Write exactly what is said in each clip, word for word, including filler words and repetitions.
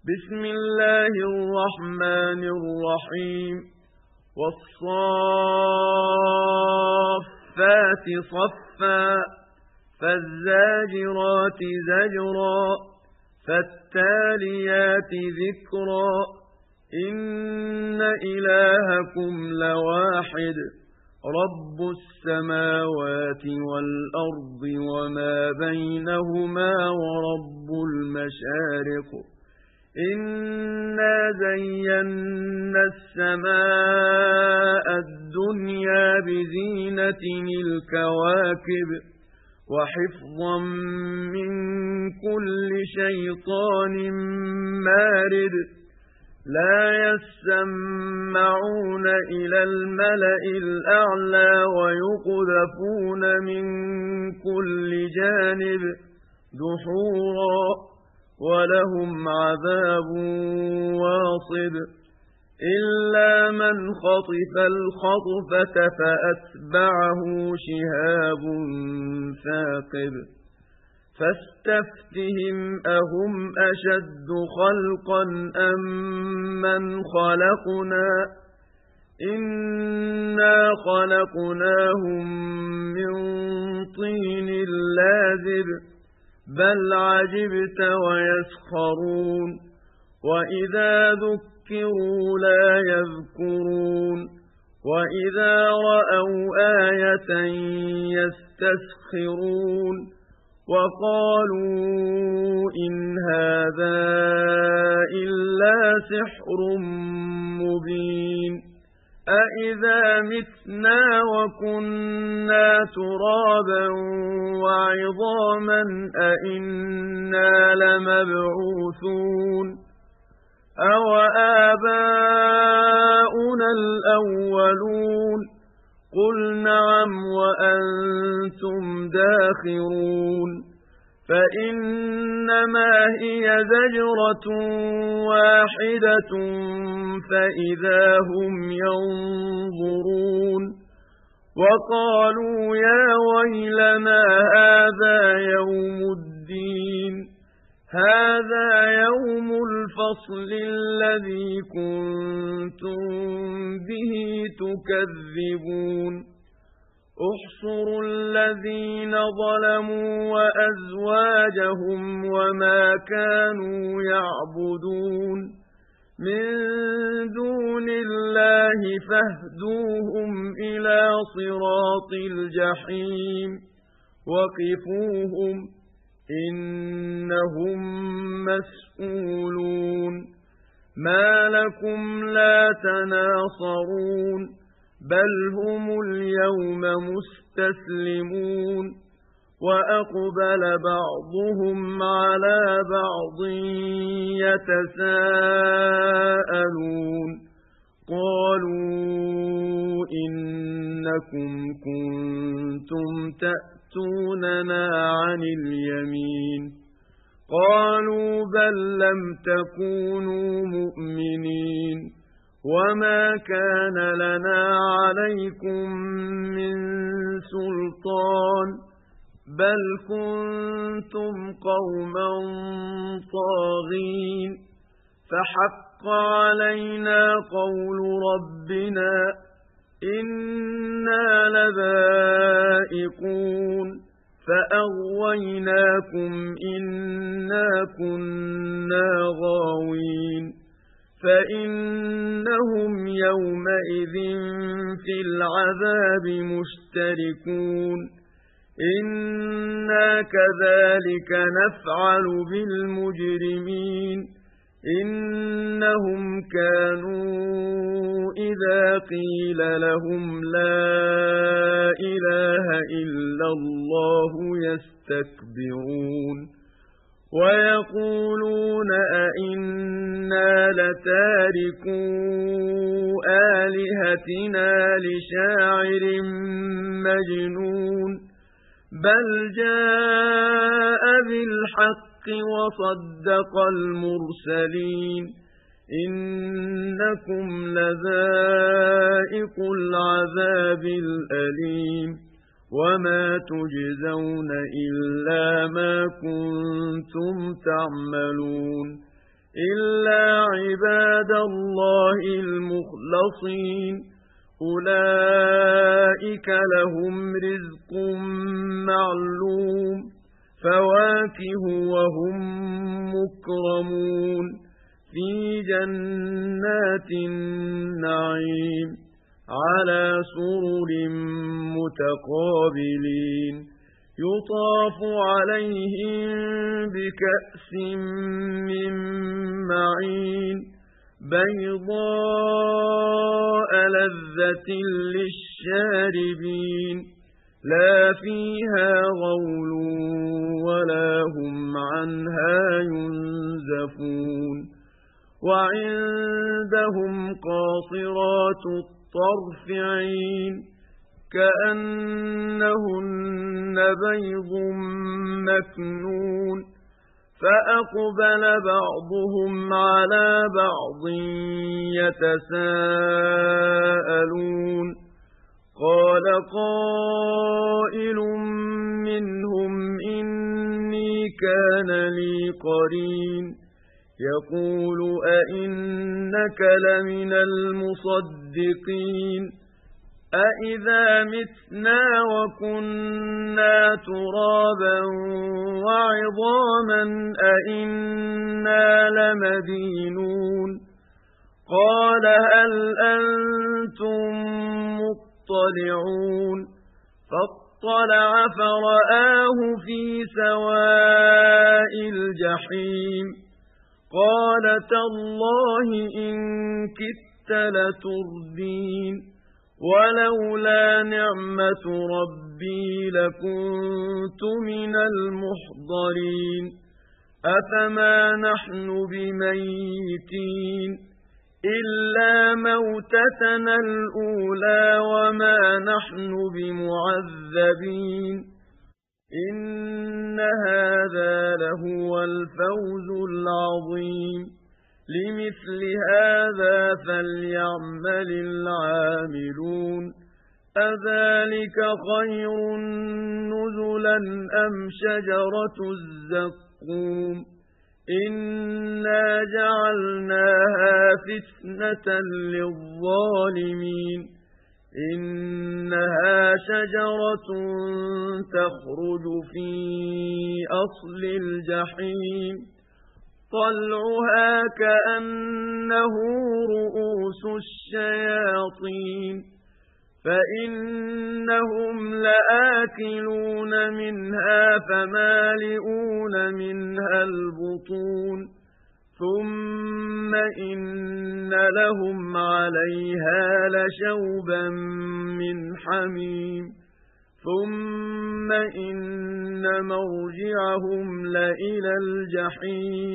بسم الله الرحمن الرحيم والصافات صفا فالزاجرات زجرا فالتاليات ذكرا إن إلهكم لواحد رب السماوات والأرض وما بينهما ورب المشارق إنا زينا السماء الدنيا بزينة الكواكب وحفظا من كل شيطان مارد لا يسمعون إلى الملأ الأعلى ويقذفون من كل جانب دحورا ولهم عذاب واصب إلا من خطف الخطفة فأتبعه شهاب ثاقب فاستفتهم أهم أشد خلقا أم من خلقنا إنا خلقناهم من طين لازب بل عجبت ويسخرون وإذا ذكروا لا يذكرون وإذا رأوا آية يستسخرون وقالوا إن هذا إلا سحر مبين أإذا متنا وكنا ترابا وعظاما أإنا لمبعوثون أو آباؤنا الأولون قل نعم وأنتم داخرون فإنما هي زجرة واحدة فإذا هم ينظرون وقالوا يا ويلنا هذا يوم الدين هذا يوم الفصل الذي كنتم به تكذبون احصروا الذين ظلموا وأزواجهم وما كانوا يعبدون من دون الله فاهدوهم إلى صراط الجحيم وقفوهم إنهم مسؤولون ما لكم لا تناصرون بل هم اليوم مستسلمون وأقبل بعضهم على بعض يتساءلون قالوا إنكم كنتم تأتوننا عن اليمين قالوا بل لم تكونوا مؤمنين وما كان لنا عليكم من سلطان بل كنتم قوما طاغين فحق علينا قول ربنا إنا لذائقون فأغويناكم إنا كنا غاوين فإنهم يومئذ في العذاب مشتركون إنا كذلك نفعل بالمجرمين إنهم كانوا إذا قيل لهم لا إله إلا الله يستكبرون ويقولون أئنا لتاركو آلهتنا لشاعر مجنون بل جاء بالحق وصدق المرسلين إنكم لذائق العذاب الأليم وما تجزون إلا ما كنتم تعملون إلا عباد الله المخلصين أولئك لهم رزق معلوم فواكه وهم مكرمون في جنات النعيم على سرر متقابلين يطاف عليهم بكأس من معين بيضاء لذة للشاربين لا فيها غول ولا هم عنها ينزفون وعندهم قاصرات الطرف عين كأنهن بيض مكنون فأقبل بعضهم على بعض يتساءلون قال قائل منهم إني كان لي قرين يقول أئنك لمن المصدقين أئذا متنا وكنا ترابا وعظاما أئنا لمدينون قال هل أنتم مطلعون فاطلع فرآه في سواء الجحيم قال تالله إن كدت لتردين ولولا نعمة ربي لكنت من المحضرين أفما نحن بميتين إلا موتتنا الأولى وما نحن بمعذبين إن هذا لهو الفوز العظيم لمثل هذا فليعمل العاملون أذلك خير نزلا أم شجرة الزقوم إنا جعلناها فتنة للظالمين إنها شجرة تخرج في أصل الجحيم طلعها كأنه رؤوس الشياطين فإنهم لآكلون منها فمالئون منها البطون ثم إن لهم عليها لشوبا من حميم ثم إن مرجعهم لإلى الجحيم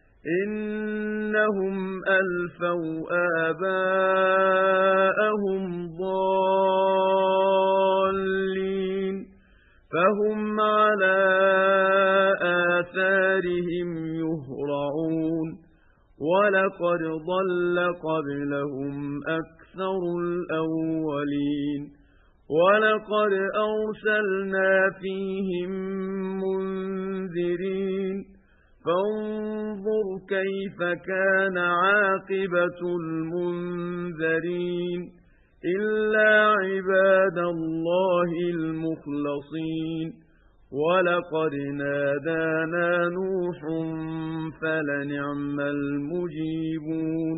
إنهم ألفوا آباءهم ضالين فهم على آثارهم يهرعون ولقد ضل قبلهم أكثر الأولين ولقد أرسلنا فيهم منذرين فانظر كيف كان عاقبة المنذرين إلا عباد الله المخلصين ولقد نادانا نوح فلنعم المجيبون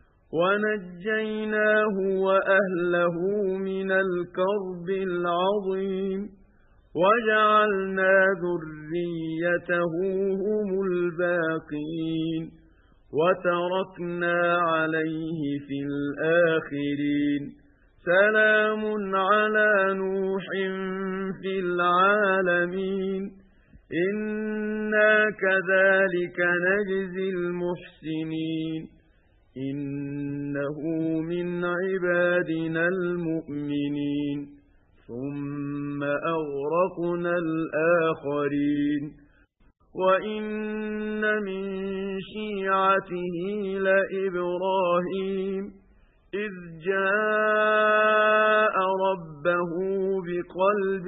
ونجيناه وأهله من الكرب العظيم وجعلنا ذريته هم الباقين وتركنا عليه في الآخرين سلام على نوح في العالمين إنا كذلك نجزي المحسنين إنه من عبادنا المؤمنين ثم أغرقنا الآخرين وإن من شيعته لإبراهيم إذ جاء ربه بقلب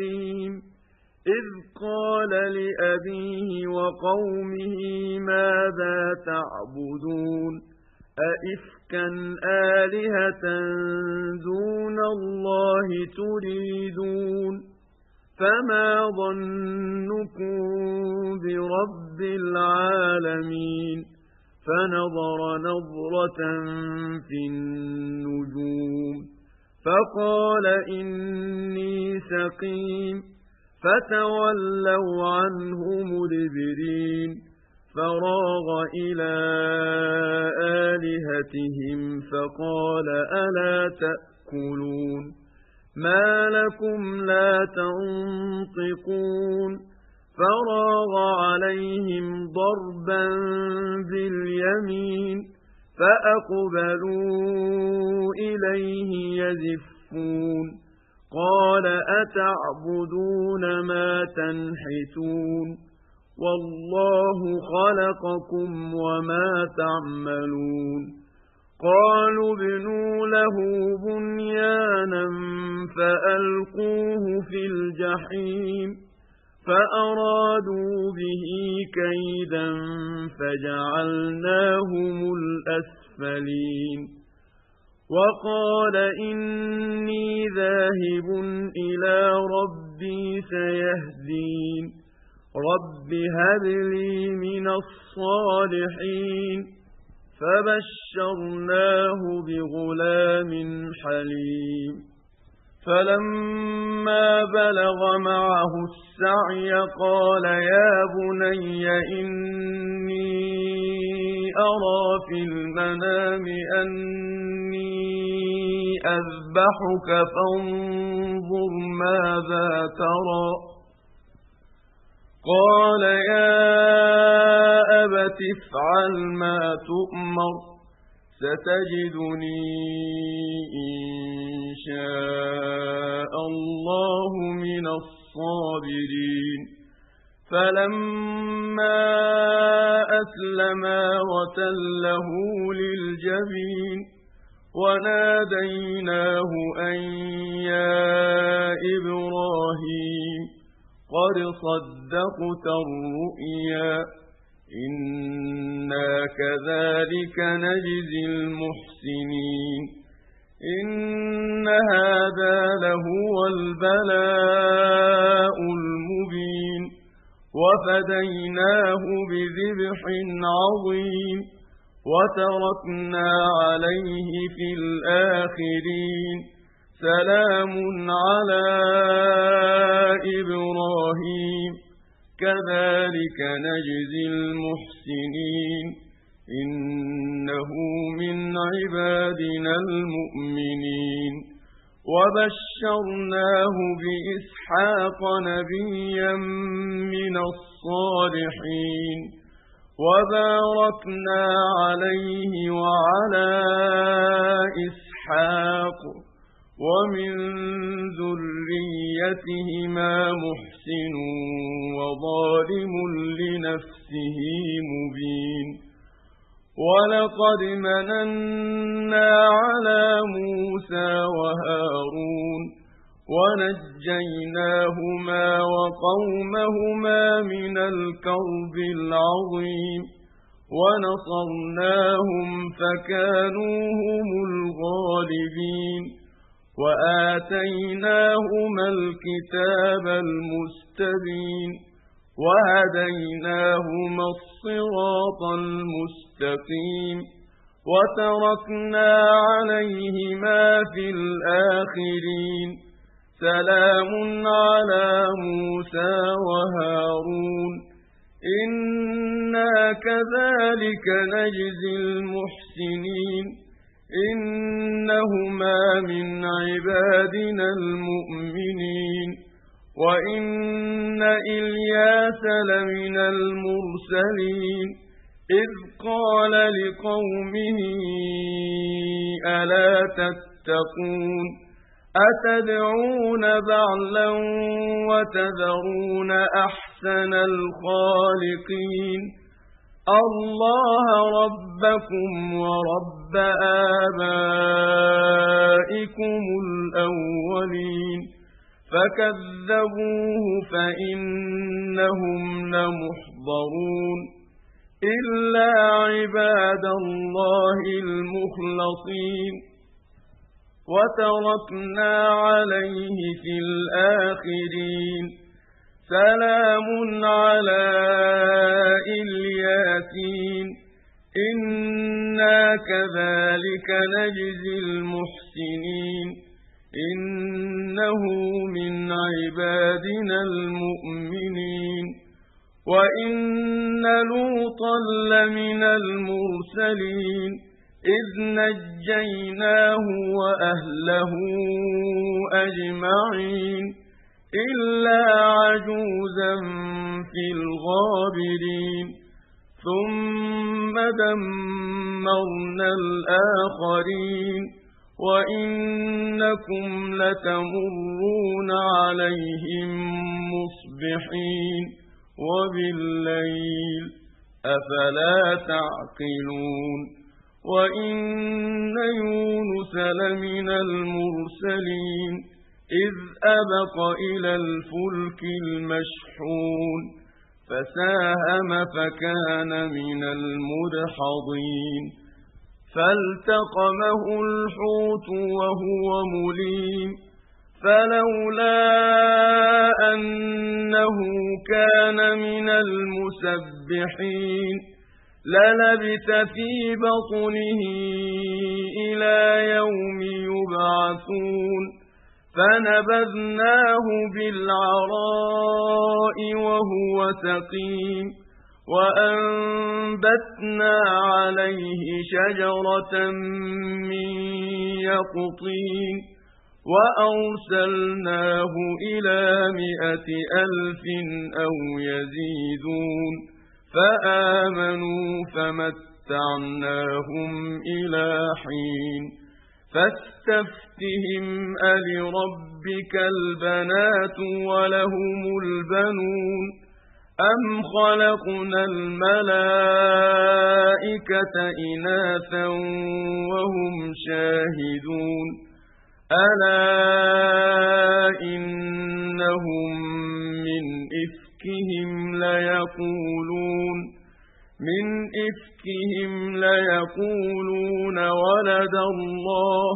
سليم إذ قال لأبيه وقومه ماذا تعبدون أئفكا آلهة دون الله تريدون فما ظنكم برب العالمين فنظر نظرة في النجوم فقال إني سقيم فتولوا عنه مدبرين فراغ إلى آلهتهم فقال ألا تأكلون ما لكم لا تنطقون فراغ عليهم ضربا باليمين فأقبلوا إليه يزفون قال أتعبدون ما تنحتون والله خلقكم وما تعملون قالوا ابنوا له بنيانا فألقوه في الجحيم فأرادوا به كيدا فجعلناهم الأسفلين وقال إني ذاهب إلى ربي سيهدين رب هب لي من الصالحين فبشرناه بغلام حليم فلما بلغ معه السعي قال يا بني إني أرى في المنام أني أذبحك فانظر ماذا ترى قال يا أبت افعل ما تؤمر ستجدني إن شاء الله من الصابرين فلما أسلما وتله للجبين وناديناه أن يا إبراهيم قد صدقت الرؤيا إنا كذلك نجزي المحسنين إن هذا لهو البلاء المبين وفديناه بذبح عظيم وتركنا عليه في الآخرين سلام على إبراهيم كذلك نجزي المحسنين إنه من عبادنا المؤمنين وبشرناه بإسحاق نبيا من الصالحين وباركنا عليه وعلى إسحاق ومن ذريتهما محسن وظالم لنفسه مبين ولقد مننا على موسى وهارون ونجيناهما وقومهما من الكرب العظيم ونصرناهم فكانوا هم الغالبين وآتيناهما الكتاب المستبين وهديناهما الصراط المستقيم وتركنا عليهما في الآخرين سلام على موسى وهارون إنا كذلك نجزي المحسنين إنهما من عبادنا المؤمنين وإن إلياس لمن المرسلين إذ قال لقومه ألا تتقون أتدعون بعلا وتذرون أحسن الخالقين الله ربكم ورب آبائكم الأولين فكذبوه فإنهم لمحضرون إلا عباد الله المخلصين وتركنا عليه في الآخرين سلام على الياسين إنا كذلك نجزي المحسنين إنه من عبادنا المؤمنين وإن لوطا لمن المرسلين إذ نجيناه وأهله أجمعين إلا عجوزا في الغابرين ثم دمرنا الآخرين وإنكم لتمرون عليهم مصبحين وبالليل أفلا تعقلون وإن يونس لمن المرسلين إذ أبق إلى الفلك المشحون فساهم فكان من المدحضين فالتقمه الحوت وهو مليم فلولا أنه كان من المسبحين للبث في بطنه إلى يوم يبعثون فنبذناه بالعراء وهو سقيم وأنبتنا عليه شجرة من يقطين وأرسلناه إلى مائة ألف أو يزيدون فآمنوا فمتعناهم إلى حين فاستفتهم ألربك البنات ولهم البنون أم خلقنا الملائكة إناثا وهم شاهدون ألا إنهم من إفكهم ليقولون من إفكهم ليقولون ولد الله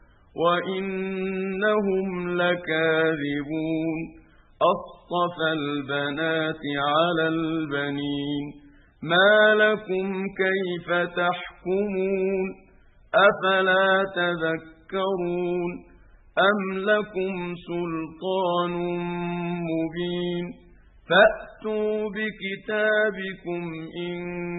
وإنهم لكاذبون أصطفى البنات على البنين ما لكم كيف تحكمون أفلا تذكرون أم لكم سلطان مبين فأتوا بكتابكم إن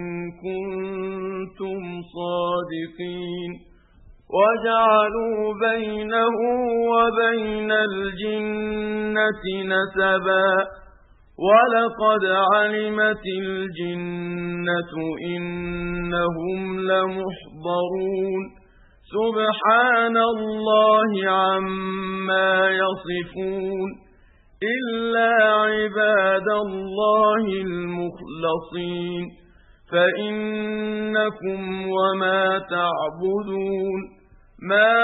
كنتم صادقين وجعلوا بينه وبين الجنة نسبا ولقد علمت الجنة إنهم لمحضرون سبحان الله عما يصفون إلا عباد الله المخلصين فإنكم وما تعبدون ما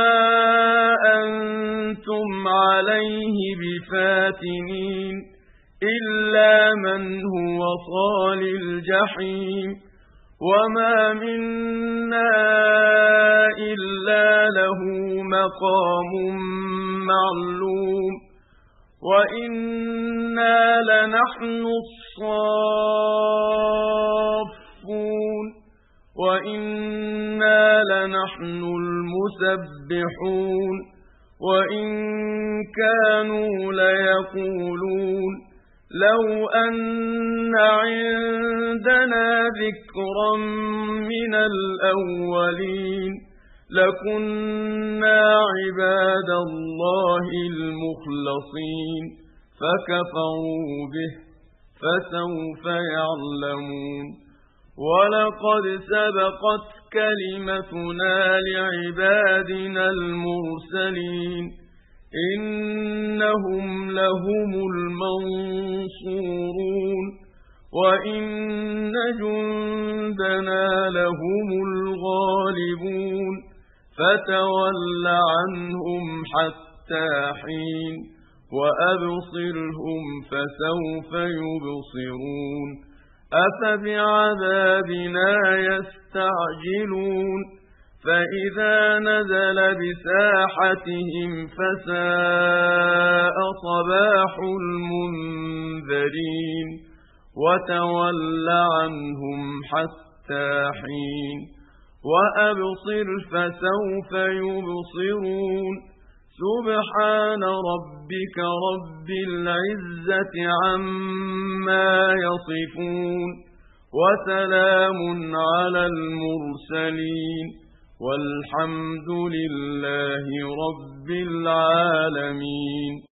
أنتم عليه بفاتنين إلا من هو صال الجحيم وما منا إلا له مقام معلوم وإنا لنحن الصافون وإنا لنحن المسبحون وإن كانوا ليقولون لو أن عندنا ذكرا من الأولين لكنا عباد الله المخلصين فكفروا به فسوف يعلمون ولقد سبقت كلمتنا لعبادنا المرسلين إنهم لهم المنصورون وإن جندنا لهم الغالبون فتول عنهم حتى حين وأبصرهم فسوف يبصرون أفبعذابنا يستعجلون فإذا نزل بساحتهم فساء صباح المنذرين وتول عنهم حتى حين وأبصر فسوف يبصرون سبحان ربك رب العزة عما يصفون وسلام على المرسلين والحمد لله رب العالمين.